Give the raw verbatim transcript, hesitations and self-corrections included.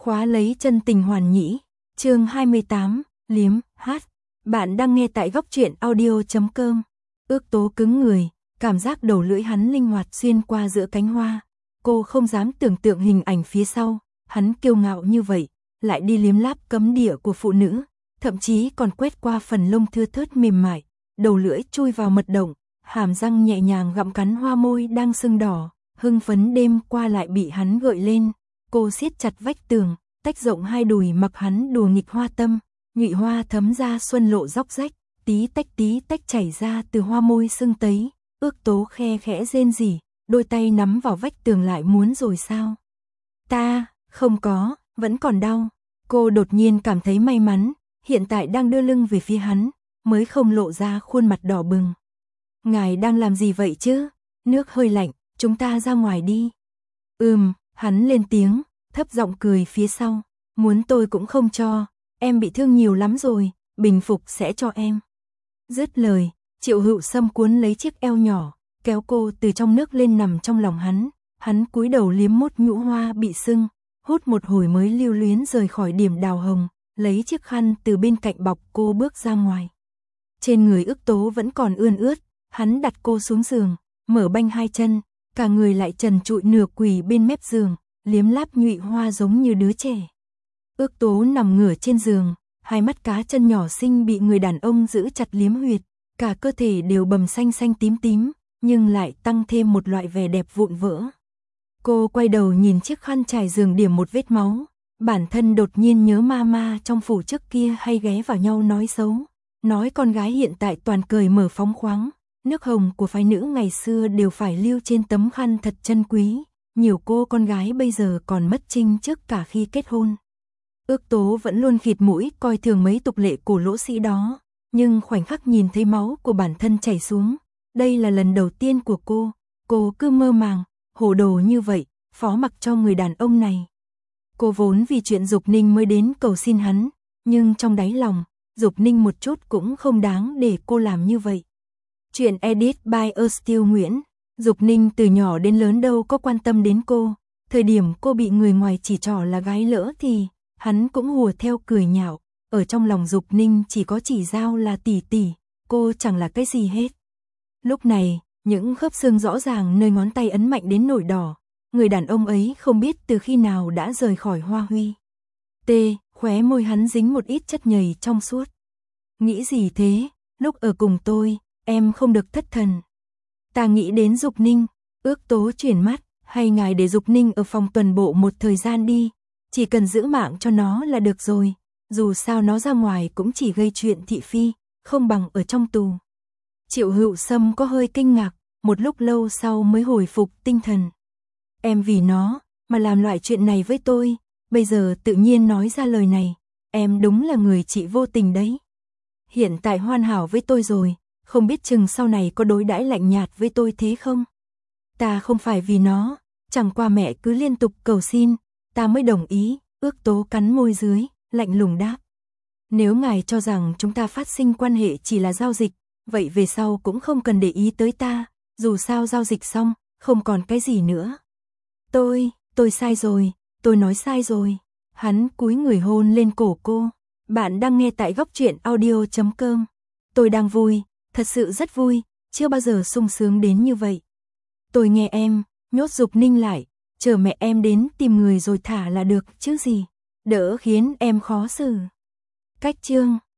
Khóa lấy chân tình hoàn nhĩ, chương hai mươi tám, liếm, hát. Bạn đang nghe tại góc truyện audio chấm com. Ước Tố cứng người, cảm giác đầu lưỡi hắn linh hoạt xuyên qua giữa cánh hoa. Cô không dám tưởng tượng hình ảnh phía sau, hắn kiêu ngạo như vậy, lại đi liếm láp cấm địa của phụ nữ, thậm chí còn quét qua phần lông thưa thớt mềm mại, đầu lưỡi chui vào mật động, hàm răng nhẹ nhàng gặm cắn hoa môi đang sưng đỏ, hưng phấn đêm qua lại bị hắn gợi lên. Cô siết chặt vách tường, tách rộng hai đùi mặc hắn đùa nghịch hoa tâm, nhụy hoa thấm ra xuân lộ róc rách, tí tách tí tách chảy ra từ hoa môi sưng tấy. Ước Tố khe khẽ rên rỉ, đôi tay nắm vào vách tường lại muốn rồi sao? Ta, không có, vẫn còn đau. Cô đột nhiên cảm thấy may mắn, hiện tại đang đưa lưng về phía hắn, mới không lộ ra khuôn mặt đỏ bừng. Ngài đang làm gì vậy chứ? Nước hơi lạnh, chúng ta ra ngoài đi. Ừm, hắn lên tiếng, thấp giọng cười phía sau. Muốn tôi cũng không cho, em bị thương nhiều lắm rồi, bình phục sẽ cho em. Dứt lời, Triệu Hữu Sâm cuốn lấy chiếc eo nhỏ, kéo cô từ trong nước lên nằm trong lòng hắn. Hắn cúi đầu liếm mốt nhũ hoa bị sưng, hút một hồi mới lưu luyến rời khỏi điểm đào hồng, lấy chiếc khăn từ bên cạnh bọc cô bước ra ngoài. Trên người Ước Tố vẫn còn ươn ướt, hắn đặt cô xuống giường, mở banh hai chân, cả người lại trần trụi nửa quỳ bên mép giường, liếm láp nhụy hoa giống như đứa trẻ. Ước Tố nằm ngửa trên giường, hai mắt cá chân nhỏ xinh bị người đàn ông giữ chặt liếm huyệt, cả cơ thể đều bầm xanh xanh tím tím, nhưng lại tăng thêm một loại vẻ đẹp vụn vỡ. Cô quay đầu nhìn chiếc khăn trải giường điểm một vết máu, bản thân đột nhiên nhớ mama trong phủ trước kia hay ghé vào nhau nói xấu, nói con gái hiện tại toàn cởi mở phóng khoáng, nước hồng của phái nữ ngày xưa đều phải lưu trên tấm khăn thật chân quý, nhiều cô con gái bây giờ còn mất trinh trước cả khi kết hôn. Ước Tố vẫn luôn khịt mũi coi thường mấy tục lệ cổ lỗ sĩ đó, nhưng khoảnh khắc nhìn thấy máu của bản thân chảy xuống, đây là lần đầu tiên của cô, cô cứ mơ màng, hồ đồ như vậy, phó mặc cho người đàn ông này. Cô vốn vì chuyện Dục Ninh mới đến cầu xin hắn, nhưng trong đáy lòng, Dục Ninh một chút cũng không đáng để cô làm như vậy. Chuyện edit by Earl Nguyễn. Dục Ninh từ nhỏ đến lớn đâu có quan tâm đến cô, thời điểm cô bị người ngoài chỉ trỏ là gái lỡ thì hắn cũng hùa theo cười nhạo, ở trong lòng Dục Ninh chỉ có chỉ Giao là tỷ tỷ, cô chẳng là cái gì hết. Lúc này, những khớp xương rõ ràng nơi ngón tay ấn mạnh đến nổi đỏ, người đàn ông ấy không biết từ khi nào đã rời khỏi Hoa Huy. T, khóe môi hắn dính một ít chất nhầy trong suốt. Nghĩ gì thế, lúc ở cùng tôi, em không được thất thần. Ta nghĩ đến Dục Ninh. Ước Tố chuyển mắt, hay ngài để Dục Ninh ở phòng tuần bộ một thời gian đi, chỉ cần giữ mạng cho nó là được rồi, dù sao nó ra ngoài cũng chỉ gây chuyện thị phi, không bằng ở trong tù. Triệu Hữu Sâm có hơi kinh ngạc, một lúc lâu sau mới hồi phục tinh thần. Em vì nó mà làm loại chuyện này với tôi, bây giờ tự nhiên nói ra lời này, em đúng là người chị vô tình đấy. Hiện tại hoàn hảo với tôi rồi, không biết chừng sau này có đối đãi lạnh nhạt với tôi thế không? Ta không phải vì nó, chẳng qua mẹ cứ liên tục cầu xin, ta mới đồng ý. Ước Tố cắn môi dưới, lạnh lùng đáp. Nếu ngài cho rằng chúng ta phát sinh quan hệ chỉ là giao dịch, vậy về sau cũng không cần để ý tới ta, dù sao giao dịch xong, không còn cái gì nữa. Tôi, tôi sai rồi, tôi nói sai rồi. Hắn cúi người hôn lên cổ cô. Bạn đang nghe tại góc truyện audio chấm com. Tôi đang vui, thật sự rất vui, chưa bao giờ sung sướng đến như vậy. Tôi nghe em, nhốt Dục Ninh lại, chờ mẹ em đến tìm người rồi thả là được chứ gì, đỡ khiến em khó xử. Cách chương